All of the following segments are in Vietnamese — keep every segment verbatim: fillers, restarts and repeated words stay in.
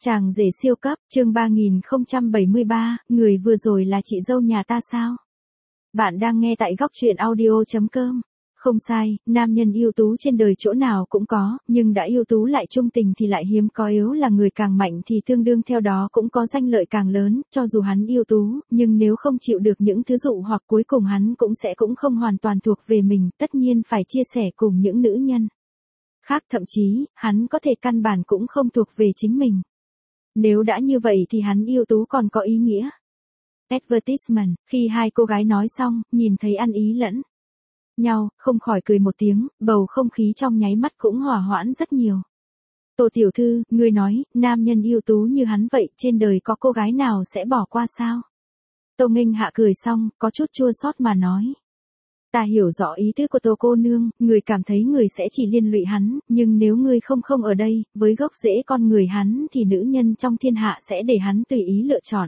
Chàng rể siêu cấp, chương ba nghìn không trăm bảy mươi ba, người vừa rồi là chị dâu nhà ta sao? Bạn đang nghe tại góc truyện audio chấm com. Không sai, nam nhân ưu tú trên đời chỗ nào cũng có, nhưng đã ưu tú lại trung tình thì lại hiếm có, yếu là người càng mạnh thì tương đương theo đó cũng có danh lợi càng lớn, cho dù hắn ưu tú, nhưng nếu không chịu được những thứ dụ hoặc cuối cùng hắn cũng sẽ cũng không hoàn toàn thuộc về mình, tất nhiên phải chia sẻ cùng những nữ nhân khác, thậm chí, hắn có thể căn bản cũng không thuộc về chính mình. Nếu đã như vậy thì hắn ưu tú còn có ý nghĩa. Advertisement, khi hai cô gái nói xong, nhìn thấy ăn ý lẫn nhau, không khỏi cười một tiếng, bầu không khí trong nháy mắt cũng hòa hoãn rất nhiều. Tô tiểu thư, ngươi nói, nam nhân ưu tú như hắn vậy, trên đời có cô gái nào sẽ bỏ qua sao? Tô Nghênh Hạ cười xong, có chút chua xót mà nói. Ta hiểu rõ ý tứ của Tô cô nương, người cảm thấy người sẽ chỉ liên lụy hắn, nhưng nếu ngươi không không ở đây, với gốc rễ con người hắn thì nữ nhân trong thiên hạ sẽ để hắn tùy ý lựa chọn.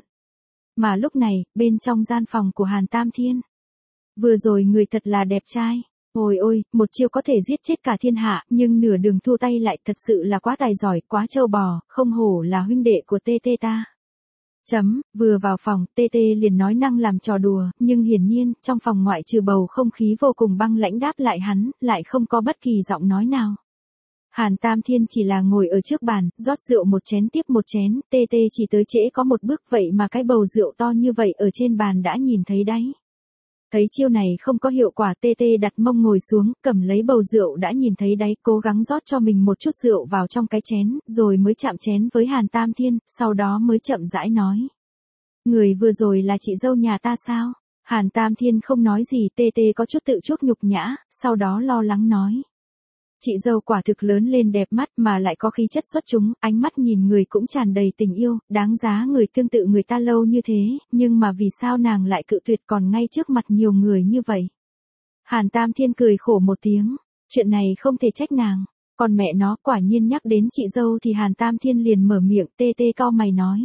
Mà lúc này, bên trong gian phòng của Hàn Tam Thiên, vừa rồi người thật là đẹp trai. Ôi ôi, một chiêu có thể giết chết cả thiên hạ, nhưng nửa đường thu tay lại thật sự là quá tài giỏi, quá trâu bò, không hổ là huynh đệ của tê tê ta. Chấm, vừa vào phòng, tê tê liền nói năng làm trò đùa, nhưng hiển nhiên, trong phòng ngoại trừ bầu không khí vô cùng băng lãnh đáp lại hắn, lại không có bất kỳ giọng nói nào. Hàn Tam Thiên chỉ là ngồi ở trước bàn, rót rượu một chén tiếp một chén, tê tê chỉ tới trễ có một bước vậy mà cái bầu rượu to như vậy ở trên bàn đã nhìn thấy đấy. Thấy chiêu này không có hiệu quả, tê tê đặt mông ngồi xuống, cầm lấy bầu rượu đã nhìn thấy đáy, cố gắng rót cho mình một chút rượu vào trong cái chén, rồi mới chạm chén với Hàn Tam Thiên, sau đó mới chậm rãi nói. Người vừa rồi là chị dâu nhà ta sao? Hàn Tam Thiên không nói gì, tê tê có chút tự chuốc nhục nhã, sau đó lo lắng nói. Chị dâu quả thực lớn lên đẹp mắt mà lại có khí chất xuất chúng, ánh mắt nhìn người cũng tràn đầy tình yêu, đáng giá người tương tự người ta lâu như thế, nhưng mà vì sao nàng lại cự tuyệt còn ngay trước mặt nhiều người như vậy? Hàn Tam Thiên cười khổ một tiếng, chuyện này không thể trách nàng, còn mẹ nó quả nhiên nhắc đến chị dâu thì Hàn Tam Thiên liền mở miệng, tê tê cau mày nói.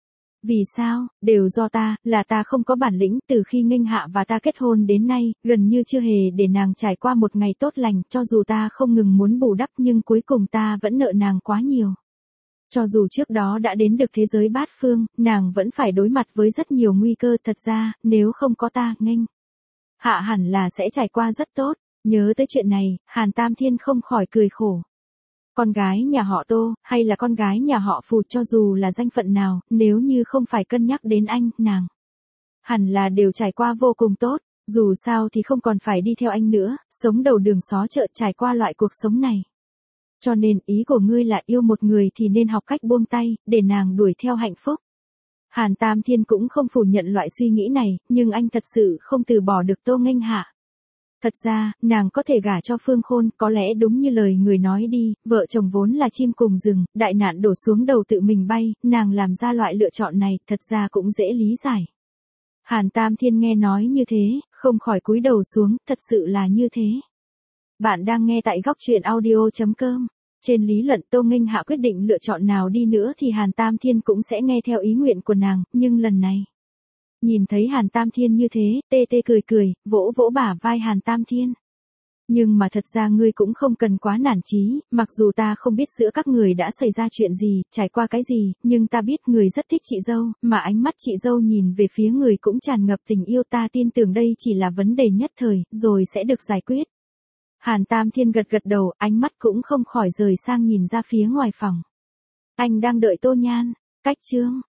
Vì sao, đều do ta, là ta không có bản lĩnh, từ khi Nghênh Hạ và ta kết hôn đến nay, gần như chưa hề để nàng trải qua một ngày tốt lành, cho dù ta không ngừng muốn bù đắp nhưng cuối cùng ta vẫn nợ nàng quá nhiều. Cho dù trước đó đã đến được thế giới bát phương, nàng vẫn phải đối mặt với rất nhiều nguy cơ, thật ra, nếu không có ta, Nghênh Hạ hẳn là sẽ trải qua rất tốt. Nhớ tới chuyện này, Hàn Tam Thiên không khỏi cười khổ. Con gái nhà họ Tô, hay là con gái nhà họ Phù, cho dù là danh phận nào, nếu như không phải cân nhắc đến anh, nàng hẳn là đều trải qua vô cùng tốt, dù sao thì không còn phải đi theo anh nữa, sống đầu đường xó chợ trải qua loại cuộc sống này. Cho nên ý của ngươi là yêu một người thì nên học cách buông tay, để nàng đuổi theo hạnh phúc. Hàn Tam Thiên cũng không phủ nhận loại suy nghĩ này, nhưng anh thật sự không từ bỏ được Tô Nghênh Hạ. Thật ra, nàng có thể gả cho Phương Khôn, có lẽ đúng như lời người nói đi, vợ chồng vốn là chim cùng rừng, đại nạn đổ xuống đầu tự mình bay, nàng làm ra loại lựa chọn này, thật ra cũng dễ lý giải. Hàn Tam Thiên nghe nói như thế, không khỏi cúi đầu xuống, thật sự là như thế. Bạn đang nghe tại góc truyện audio chấm com. Trên lý luận Tô Nghênh Hạ quyết định lựa chọn nào đi nữa thì Hàn Tam Thiên cũng sẽ nghe theo ý nguyện của nàng, nhưng lần này. Nhìn thấy Hàn Tam Thiên như thế, tê tê cười cười, vỗ vỗ bả vai Hàn Tam Thiên. Nhưng mà thật ra ngươi cũng không cần quá nản chí, mặc dù ta không biết giữa các người đã xảy ra chuyện gì, trải qua cái gì, nhưng ta biết người rất thích chị dâu, mà ánh mắt chị dâu nhìn về phía người cũng tràn ngập tình yêu, ta tin tưởng đây chỉ là vấn đề nhất thời, rồi sẽ được giải quyết. Hàn Tam Thiên gật gật đầu, ánh mắt cũng không khỏi rời sang nhìn ra phía ngoài phòng. Anh đang đợi Tô Nhan, cách chương.